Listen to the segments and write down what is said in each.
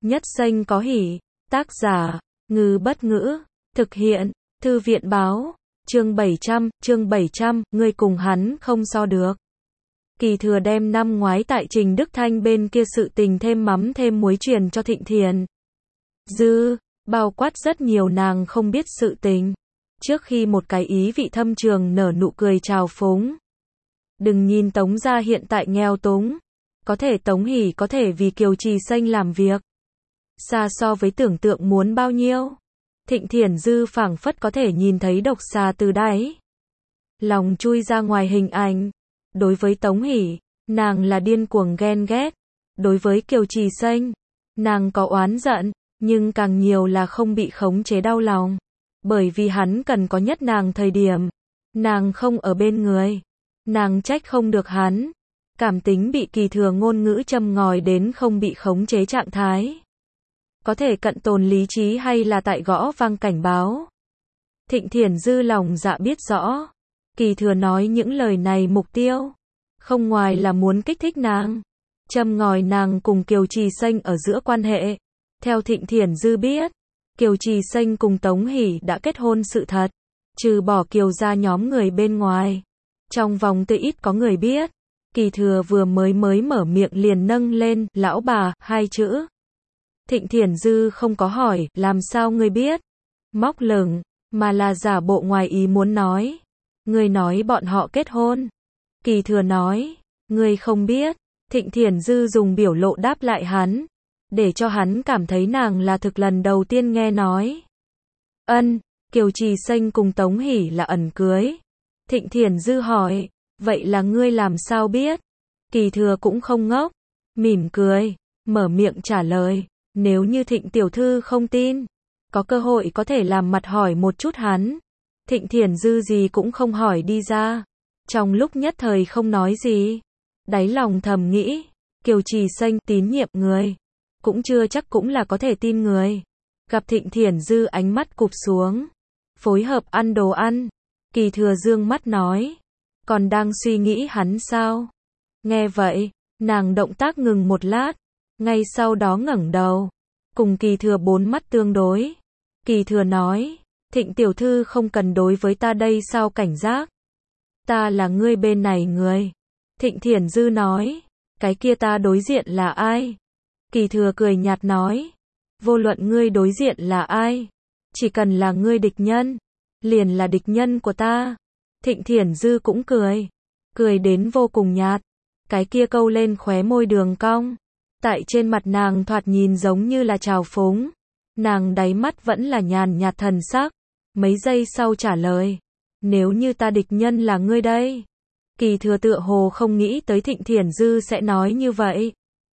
Nhất xanh có hỉ. Tác giả, Ngư Bất Ngữ. Thực hiện, Thư viện Báo. Chương 700, ngươi cùng hắn không so được. Kỳ Thừa đem năm ngoái tại Trình Đức Thanh bên kia sự tình thêm mắm thêm muối truyền cho Thịnh Thiền Dư, bao quát rất nhiều nàng không biết sự tình. Trước khi một cái ý vị thâm trường nở nụ cười trào phúng. Đừng nhìn Tống gia hiện tại nghèo túng. Có thể Tống Hỷ có thể vì Kiều Trì Xanh làm việc. Xa so với tưởng tượng muốn bao nhiêu. Thịnh Thiền Dư phảng phất có thể nhìn thấy độc xà từ đáy lòng chui ra ngoài hình ảnh. Đối với Tống Hỷ, nàng là điên cuồng ghen ghét. Đối với Kiều Trì Xanh, nàng có oán giận, nhưng càng nhiều là không bị khống chế đau lòng. Bởi vì hắn cần có nhất nàng thời điểm. Nàng không ở bên người. Nàng trách không được hắn. Cảm tính bị Kỳ Thừa ngôn ngữ châm ngòi đến không bị khống chế trạng thái. Có thể cận tồn lý trí hay là tại gõ vang cảnh báo. Thịnh Thiền Dư lòng dạ biết rõ. Kỳ Thừa nói những lời này mục tiêu. Không ngoài là muốn kích thích nàng. Châm ngòi nàng cùng Kiều Trì Xanh ở giữa quan hệ. Theo Thịnh Thiền Dư biết. Kiều Trì Xanh cùng Tống Hỷ đã kết hôn sự thật. Trừ bỏ Kiều gia nhóm người bên ngoài. Trong vòng tuy ít có người biết. Kỳ Thừa vừa mới mở miệng liền nâng lên, lão bà, hai chữ. Thịnh Thiền Dư không có hỏi, làm sao ngươi biết? Móc lửng, mà là giả bộ ngoài ý muốn nói. Ngươi nói bọn họ kết hôn. Kỳ Thừa nói, ngươi không biết. Thịnh Thiền Dư dùng biểu lộ đáp lại hắn. Để cho hắn cảm thấy nàng là thực lần đầu tiên nghe nói. Ân, Kiều Trì Xanh cùng Tống Hỷ là ẩn cưới. Thịnh Thiền Dư hỏi, vậy là ngươi làm sao biết? Kỳ Thừa cũng không ngốc. Mỉm cười, mở miệng trả lời. Nếu như Thịnh tiểu thư không tin, có cơ hội có thể làm mặt hỏi một chút hắn. Thịnh Thiền Dư gì cũng không hỏi đi ra. Trong lúc nhất thời không nói gì. Đáy lòng thầm nghĩ, Kiều Trì Xanh tín nhiệm người. Cũng chưa chắc cũng là có thể tin người. Gặp Thịnh Thiền Dư ánh mắt cụp xuống. Phối hợp ăn đồ ăn. Kỳ Thừa dương mắt nói. Còn đang suy nghĩ hắn sao? Nghe vậy, nàng động tác ngừng một lát. Ngay sau đó ngẩng đầu. Cùng Kỳ Thừa bốn mắt tương đối. Kỳ Thừa nói. Thịnh tiểu thư không cần đối với ta đây sao cảnh giác. Ta là ngươi bên này người. Thịnh Thiền Dư nói. Cái kia ta đối diện là ai? Kỳ Thừa cười nhạt nói. Vô luận ngươi đối diện là ai. Chỉ cần là ngươi địch nhân. Liền là địch nhân của ta. Thịnh Thiền Dư cũng cười. Cười đến vô cùng nhạt. Cái kia câu lên khóe môi đường cong. Tại trên mặt nàng thoạt nhìn giống như là trào phúng. Nàng đáy mắt vẫn là nhàn nhạt thần sắc. Mấy giây sau trả lời. Nếu như ta địch nhân là ngươi đây. Kỳ Thừa tựa hồ không nghĩ tới Thịnh Thiền Dư sẽ nói như vậy.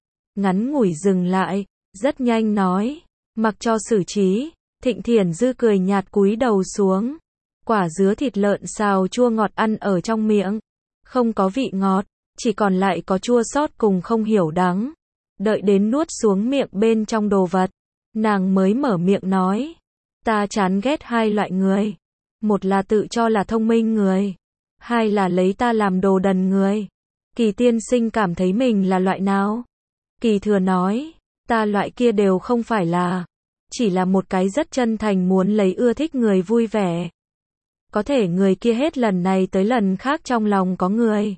Ngắn ngủi dừng lại. Rất nhanh nói. Mặc cho xử trí. Thịnh Thiền Dư cười nhạt cúi đầu xuống. Quả dứa thịt lợn xào chua ngọt ăn ở trong miệng. Không có vị ngọt. Chỉ còn lại có chua xót cùng không hiểu đắng. Đợi đến nuốt xuống miệng bên trong đồ vật. Nàng mới mở miệng nói. Ta chán ghét hai loại người. Một là tự cho là thông minh người. Hai là lấy ta làm đồ đần người. Kỳ tiên sinh cảm thấy mình là loại nào? Kỳ Thừa nói. Ta loại kia đều không phải là. Chỉ là một cái rất chân thành muốn lấy ưa thích người vui vẻ. Có thể người kia hết lần này tới lần khác trong lòng có người.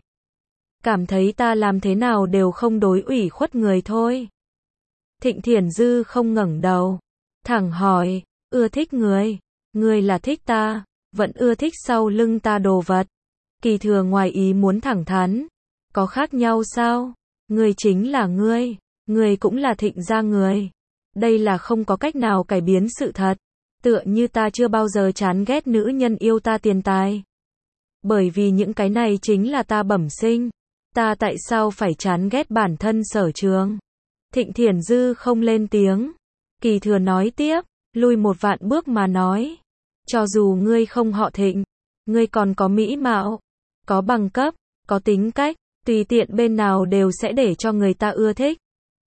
Cảm thấy ta làm thế nào đều không đối ủy khuất người thôi. Thịnh Thiền Dư không ngẩng đầu. Thẳng hỏi, ưa thích người. Người là thích ta. Vẫn ưa thích sau lưng ta đồ vật. Kỳ Thừa ngoài ý muốn thẳng thắn. Có khác nhau sao? Người chính là ngươi. Người cũng là Thịnh gia người. Đây là không có cách nào cải biến sự thật. Tựa như ta chưa bao giờ chán ghét nữ nhân yêu ta tiền tài. Bởi vì những cái này chính là ta bẩm sinh. Ta tại sao phải chán ghét bản thân sở trường? Thịnh Thiền Dư không lên tiếng. Kỳ Thừa nói tiếp, lui một vạn bước mà nói. Cho dù ngươi không họ Thịnh, ngươi còn có mỹ mạo, có bằng cấp, có tính cách, tùy tiện bên nào đều sẽ để cho người ta ưa thích.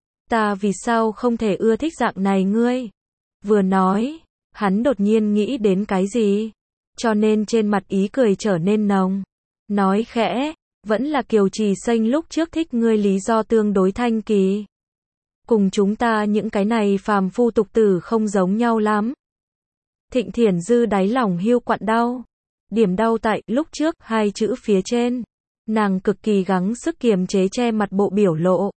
Ta vì sao không thể ưa thích dạng này ngươi? Vừa nói, hắn đột nhiên nghĩ đến cái gì? Cho nên trên mặt ý cười trở nên nồng. Nói khẽ, vẫn là Kiều Trì Xanh lúc trước thích ngươi lý do tương đối thanh kỳ. Cùng chúng ta những cái này phàm phu tục tử không giống nhau lắm. Thịnh Thiển Dư đáy lòng hiu quặn đau. Điểm đau tại lúc trước hai chữ phía trên. Nàng cực kỳ gắng sức kiềm chế che mặt bộ biểu lộ.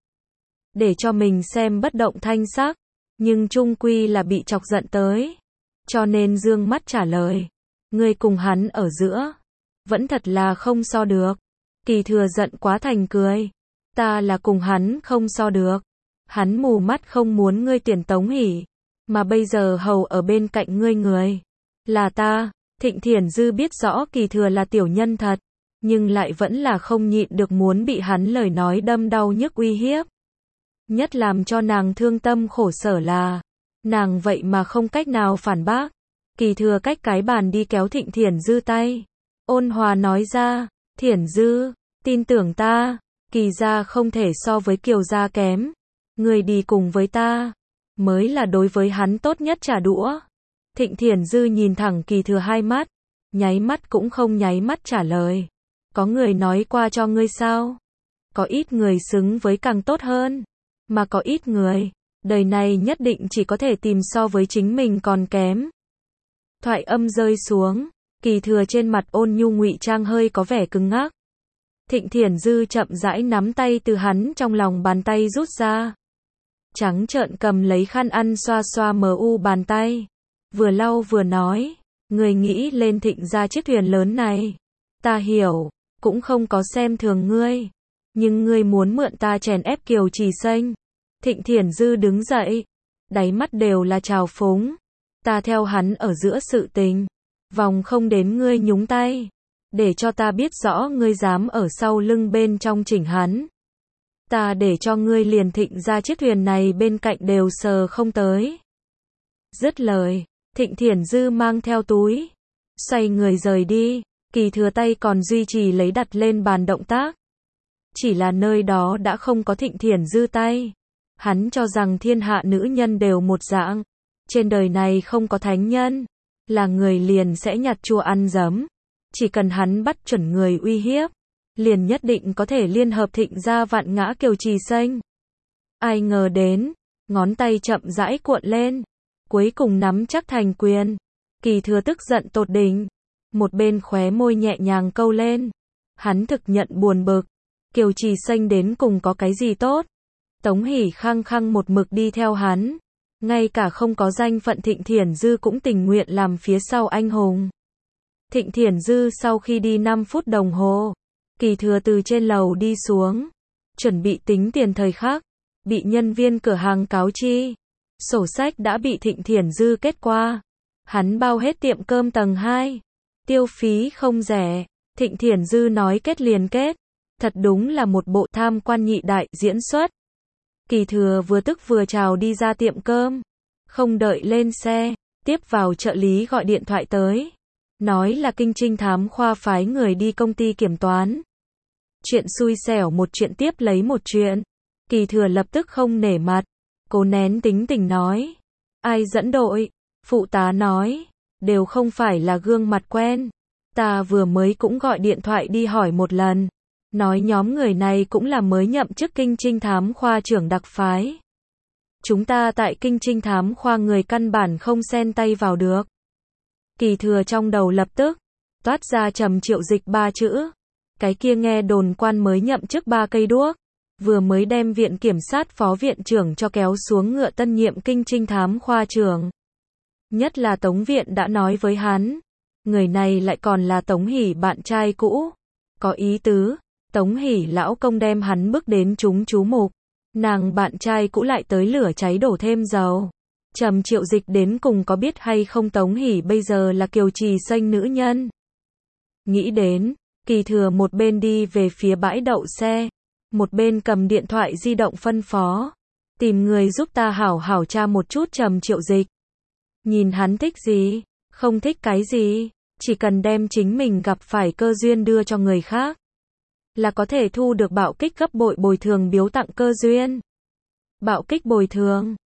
Để cho mình xem bất động thanh sắc. Nhưng chung quy là bị chọc giận tới. Cho nên dương mắt trả lời. Ngươi cùng hắn ở giữa. Vẫn thật là không so được. Kỳ Thừa giận quá thành cười. Ta là cùng hắn không so được. Hắn mù mắt không muốn ngươi tuyển Tống Hỷ. Mà bây giờ hầu ở bên cạnh ngươi người. Là ta. Thịnh Thiển Dư biết rõ Kỳ Thừa là tiểu nhân thật. Nhưng lại vẫn là không nhịn được muốn bị hắn lời nói đâm đau nhức uy hiếp. Nhất làm cho nàng thương tâm khổ sở là. Nàng vậy mà không cách nào phản bác. Kỳ Thừa cách cái bàn đi kéo Thịnh Thiển Dư tay. Ôn hòa nói ra. Thiển Dư, tin tưởng ta. Kỳ gia không thể so với Kiều gia kém. Người đi cùng với ta. Mới là đối với hắn tốt nhất trả đũa. Thịnh Thiển Dư nhìn thẳng Kỳ Thừa hai mắt. Nháy mắt cũng không nháy mắt trả lời. Có người nói qua cho ngươi sao? Có ít người xứng với càng tốt hơn. Mà có ít người. Đời này nhất định chỉ có thể tìm so với chính mình còn kém. Thoại âm rơi xuống. Kỳ Thừa trên mặt ôn nhu ngụy trang hơi có vẻ cứng ngắc. Thịnh Thiển Dư chậm rãi nắm tay từ hắn trong lòng bàn tay rút ra. Trắng trợn cầm lấy khăn ăn xoa xoa mờ u bàn tay. Vừa lau vừa nói. Người nghĩ lên Thịnh gia chiếc thuyền lớn này. Ta hiểu. Cũng không có xem thường ngươi. Nhưng ngươi muốn mượn ta chèn ép Kiều Trì Xanh. Thịnh Thiển Dư đứng dậy. Đáy mắt đều là trào phúng. Ta theo hắn ở giữa sự tình. Vòng không đến ngươi nhúng tay. Để cho ta biết rõ ngươi dám ở sau lưng bên trong chỉnh hắn. Ta để cho ngươi liền Thịnh gia chiếc thuyền này bên cạnh đều sờ không tới. Dứt lời. Thịnh Thiển Dư mang theo túi. Xoay người rời đi. Kỳ Thừa tay còn duy trì lấy đặt lên bàn động tác. Chỉ là nơi đó đã không có Thịnh Thiển Dư tay. Hắn cho rằng thiên hạ nữ nhân đều một dạng. Trên đời này không có thánh nhân. Là người liền sẽ nhặt chua ăn giấm. Chỉ cần hắn bắt chuẩn người uy hiếp. Liền nhất định có thể liên hợp Thịnh gia vạn ngã Kiều Trì Xanh. Ai ngờ đến. Ngón tay chậm rãi cuộn lên. Cuối cùng nắm chắc thành quyền. Kỳ Thừa tức giận tột đỉnh. Một bên khóe môi nhẹ nhàng câu lên. Hắn thực nhận buồn bực. Kiều Trì Xanh đến cùng có cái gì tốt. Tống Hỷ khăng khăng một mực đi theo hắn. Ngay cả không có danh phận Thịnh Thiển Dư cũng tình nguyện làm phía sau anh hùng. Thịnh Thiển Dư sau khi đi 5 phút đồng hồ. Kỳ Thừa từ trên lầu đi xuống. Chuẩn bị tính tiền thời khắc. Bị nhân viên cửa hàng cáo chi. Sổ sách đã bị Thịnh Thiển Dư kết qua. Hắn bao hết tiệm cơm tầng 2. Tiêu phí không rẻ. Thịnh Thiển Dư nói kết liền kết. Thật đúng là một bộ tham quan nhị đại diễn xuất. Kỳ Thừa vừa tức vừa chào đi ra tiệm cơm. Không đợi lên xe. Tiếp vào trợ lý gọi điện thoại tới. Nói là Kinh Trinh Thám Khoa phái người đi công ty kiểm toán. Chuyện xui xẻo một chuyện tiếp lấy một chuyện. Kỳ Thừa lập tức không nể mặt. Cố nén tính tình nói. Ai dẫn đội? Phụ tá nói. Đều không phải là gương mặt quen. Ta vừa mới cũng gọi điện thoại đi hỏi một lần. Nói nhóm người này cũng là mới nhậm chức Kinh Trinh Thám Khoa trưởng đặc phái. Chúng ta tại Kinh Trinh Thám Khoa người căn bản không xen tay vào được. Kỳ Thừa trong đầu lập tức toát ra Trầm Triệu Dịch 3 chữ. Cái kia nghe đồn quan mới nhậm chức 3 cây đuốc. Vừa mới đem viện kiểm sát phó viện trưởng cho kéo xuống ngựa tân nhiệm Kinh Trinh Thám Khoa trưởng. Nhất là Tống Viện đã nói với hắn. Người này lại còn là Tống Hỷ bạn trai cũ. Có ý tứ. Tống Hỷ lão công đem hắn bước đến chúng chú mục. Nàng bạn trai cũ lại tới lửa cháy đổ thêm dầu. Trầm Triệu Dịch đến cùng có biết hay không Tống Hỷ bây giờ là Kiều Trì Xanh nữ nhân. Nghĩ đến. Kỳ Thừa một bên đi về phía bãi đậu xe. Một bên cầm điện thoại di động phân phó. Tìm người giúp ta hảo hảo tra một chút Trầm Triệu Dịch. Nhìn hắn thích gì, không thích cái gì, chỉ cần đem chính mình gặp phải cơ duyên đưa cho người khác. Là có thể thu được bạo kích gấp bội bồi thường biếu tặng cơ duyên. Bạo kích bồi thường.